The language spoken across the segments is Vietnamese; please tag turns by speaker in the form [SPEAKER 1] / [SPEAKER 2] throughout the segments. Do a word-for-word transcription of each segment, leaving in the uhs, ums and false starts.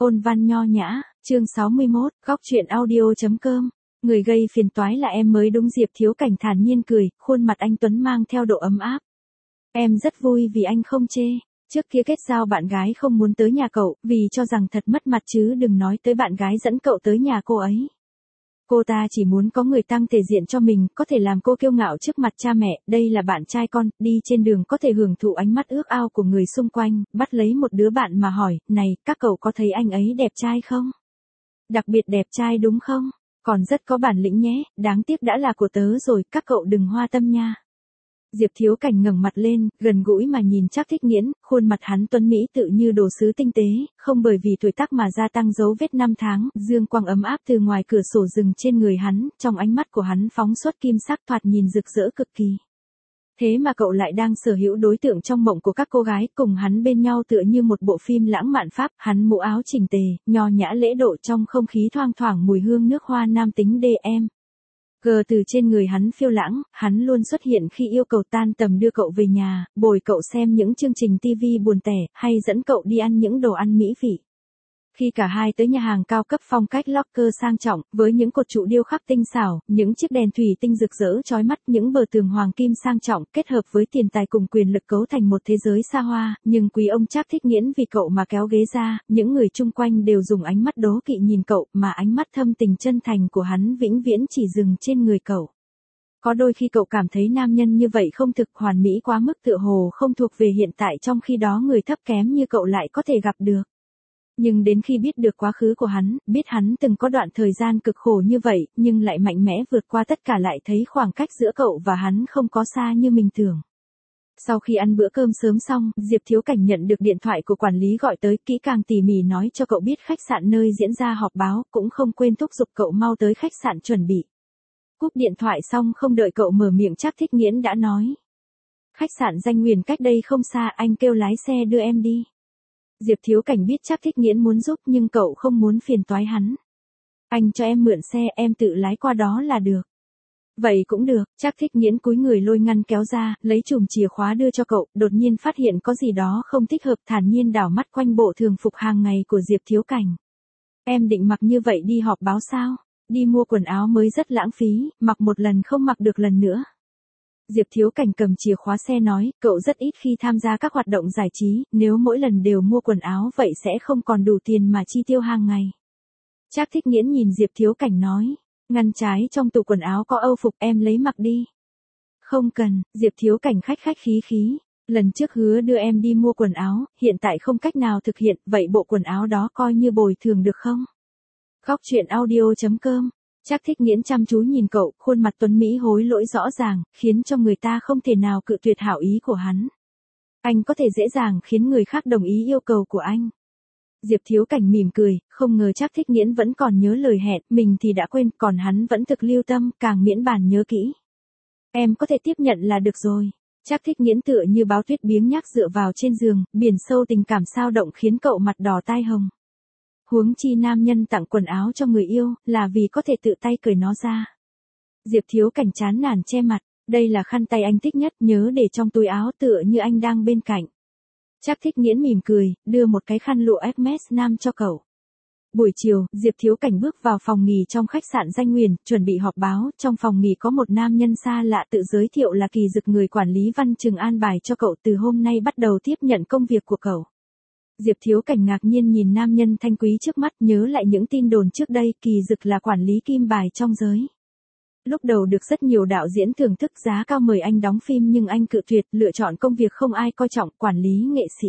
[SPEAKER 1] Ôn văn nho nhã, chương sáu mươi mốt, góc truyện audio.com. Người gây phiền toái là em mới đúng. Diệp Thiếu Cảnh thản nhiên cười, khuôn mặt anh tuấn mang theo độ ấm áp. Em rất vui vì anh không chê. Trước kia kết giao bạn gái không muốn tới nhà cậu, vì cho rằng thật mất mặt chứ đừng nói tới bạn gái dẫn cậu tới nhà cô ấy. Cô ta chỉ muốn có người tăng thể diện cho mình, có thể làm cô kiêu ngạo trước mặt cha mẹ, đây là bạn trai con, đi trên đường có thể hưởng thụ ánh mắt ước ao của người xung quanh, bắt lấy một đứa bạn mà hỏi, này, các cậu có thấy anh ấy đẹp trai không? Đặc biệt đẹp trai đúng không? Còn rất có bản lĩnh nhé, đáng tiếc đã là của tớ rồi, các cậu đừng hoa tâm nha. Diệp Thiếu Cảnh ngẩng mặt lên, gần gũi mà nhìn Trác Thích Nghiễn, khuôn mặt hắn tuấn mỹ tự như đồ sứ tinh tế, không bởi vì tuổi tác mà gia tăng dấu vết năm tháng, dương quang ấm áp từ ngoài cửa sổ rừng trên người hắn, trong ánh mắt của hắn phóng xuất kim sắc thoạt nhìn rực rỡ cực kỳ. Thế mà cậu lại đang sở hữu đối tượng trong mộng của các cô gái, cùng hắn bên nhau tựa như một bộ phim lãng mạn Pháp, hắn mũ áo chỉnh tề, nho nhã lễ độ, trong không khí thoang thoảng mùi hương nước hoa nam tính đê em. Gờ từ trên người hắn phiêu lãng, hắn luôn xuất hiện khi yêu cầu tan tầm đưa cậu về nhà, bồi cậu xem những chương trình ti vi buồn tẻ, hay dẫn cậu đi ăn những đồ ăn mỹ vị. Khi cả hai tới nhà hàng cao cấp phong cách locker sang trọng, với những cột trụ điêu khắc tinh xảo, những chiếc đèn thủy tinh rực rỡ chói mắt, những bờ tường hoàng kim sang trọng, kết hợp với tiền tài cùng quyền lực cấu thành một thế giới xa hoa, nhưng quý ông Trác Thích Nghiễn vì cậu mà kéo ghế ra, những người chung quanh đều dùng ánh mắt đố kỵ nhìn cậu, mà ánh mắt thâm tình chân thành của hắn vĩnh viễn chỉ dừng trên người cậu. Có đôi khi cậu cảm thấy nam nhân như vậy không thực hoàn mỹ quá mức, tựa hồ không thuộc về hiện tại, trong khi đó người thấp kém như cậu lại có thể gặp được. Nhưng đến khi biết được quá khứ của hắn, biết hắn từng có đoạn thời gian cực khổ như vậy, nhưng lại mạnh mẽ vượt qua tất cả, lại thấy khoảng cách giữa cậu và hắn không có xa như mình tưởng. Sau khi ăn bữa cơm sớm xong, Diệp Thiếu Cảnh nhận được điện thoại của quản lý gọi tới, kỹ càng tỉ mỉ nói cho cậu biết khách sạn nơi diễn ra họp báo, cũng không quên thúc giục cậu mau tới khách sạn chuẩn bị. Cúp điện thoại xong không đợi cậu mở miệng, Trác Thích Nghiễn đã nói. Khách sạn Danh Nguyền cách đây không xa, anh kêu lái xe đưa em đi. Diệp Thiếu Cảnh biết Trác Thích Nghiễn muốn giúp nhưng cậu không muốn phiền toái hắn. Anh cho em mượn xe, em tự lái qua đó là được. Vậy cũng được. Trác Thích Nghiễn cúi người lôi ngăn kéo ra, lấy chùm chìa khóa đưa cho cậu, đột nhiên phát hiện có gì đó không thích hợp, thản nhiên đảo mắt quanh bộ thường phục hàng ngày của Diệp Thiếu Cảnh. Em định mặc như vậy đi họp báo sao? Đi mua quần áo mới rất lãng phí, mặc một lần không mặc được lần nữa. Diệp Thiếu Cảnh cầm chìa khóa xe nói, cậu rất ít khi tham gia các hoạt động giải trí, nếu mỗi lần đều mua quần áo vậy sẽ không còn đủ tiền mà chi tiêu hàng ngày. Trác Thích Nghiễn nhìn Diệp Thiếu Cảnh nói, ngăn trái trong tủ quần áo có âu phục, em lấy mặc đi. Không cần. Diệp Thiếu Cảnh khách khách khí khí, lần trước hứa đưa em đi mua quần áo, hiện tại không cách nào thực hiện, vậy bộ quần áo đó coi như bồi thường được không? Góc truyện audio.com. Trác Thích Nghiễn chăm chú nhìn cậu, khuôn mặt tuấn mỹ hối lỗi rõ ràng, khiến cho người ta không thể nào cự tuyệt hảo ý của hắn. Anh có thể dễ dàng khiến người khác đồng ý yêu cầu của anh. Diệp Thiếu Cảnh mỉm cười, không ngờ Trác Thích Nghiễn vẫn còn nhớ lời hẹn, mình thì đã quên, còn hắn vẫn thực lưu tâm, càng miễn bàn nhớ kỹ. Em có thể tiếp nhận là được rồi. Trác Thích Nghiễn tựa như báo tuyết biếng nhác dựa vào trên giường, biển sâu tình cảm sao động khiến cậu mặt đỏ tai hồng. Huống chi nam nhân tặng quần áo cho người yêu, là vì có thể tự tay cởi nó ra. Diệp Thiếu Cảnh chán nản che mặt, đây là khăn tay anh thích nhất, nhớ để trong túi áo tựa như anh đang bên cạnh. Trác Thích Nghiễn mỉm cười, đưa một cái khăn lụa Hermes nam cho cậu. Buổi chiều, Diệp Thiếu Cảnh bước vào phòng nghỉ trong khách sạn Danh Nguyền, chuẩn bị họp báo, trong phòng nghỉ có một nam nhân xa lạ tự giới thiệu là Kỳ Dực, người quản lý Văn Trừng an bài cho cậu từ hôm nay bắt đầu tiếp nhận công việc của cậu. Diệp Thiếu Cảnh ngạc nhiên nhìn nam nhân thanh quý trước mắt, nhớ lại những tin đồn trước đây, Kỳ Dực là quản lý kim bài trong giới. Lúc đầu được rất nhiều đạo diễn thưởng thức giá cao mời anh đóng phim nhưng anh cự tuyệt, lựa chọn công việc không ai coi trọng, quản lý nghệ sĩ.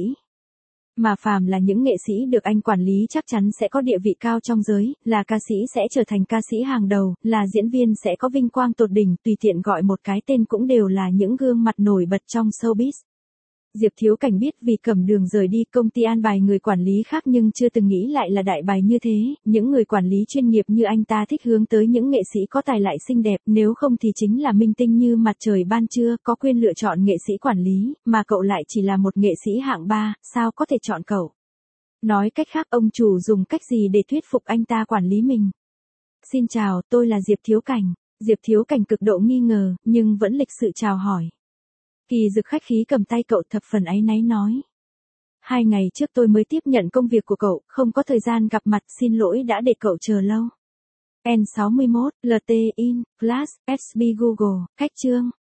[SPEAKER 1] Mà phàm là những nghệ sĩ được anh quản lý chắc chắn sẽ có địa vị cao trong giới, là ca sĩ sẽ trở thành ca sĩ hàng đầu, là diễn viên sẽ có vinh quang tột đỉnh, tùy tiện gọi một cái tên cũng đều là những gương mặt nổi bật trong showbiz. Diệp Thiếu Cảnh biết vì Cẩm Đường rời đi, công ty an bài người quản lý khác nhưng chưa từng nghĩ lại là đại bài như thế, những người quản lý chuyên nghiệp như anh ta thích hướng tới những nghệ sĩ có tài lại xinh đẹp, nếu không thì chính là minh tinh như mặt trời ban trưa, có quyền lựa chọn nghệ sĩ quản lý, mà cậu lại chỉ là một nghệ sĩ hạng ba, sao có thể chọn cậu? Nói cách khác, ông chủ dùng cách gì để thuyết phục anh ta quản lý mình? Xin chào, tôi là Diệp Thiếu Cảnh. Diệp Thiếu Cảnh cực độ nghi ngờ, nhưng vẫn lịch sự chào hỏi. Kỳ Dực khách khí cầm tay cậu, thập phần áy náy nói. Hai ngày trước tôi mới tiếp nhận công việc của cậu, không có thời gian gặp mặt, xin lỗi đã để cậu chờ lâu. N sáu mươi mốt, lờ tê in, Flash, ét bê Google, khách chương.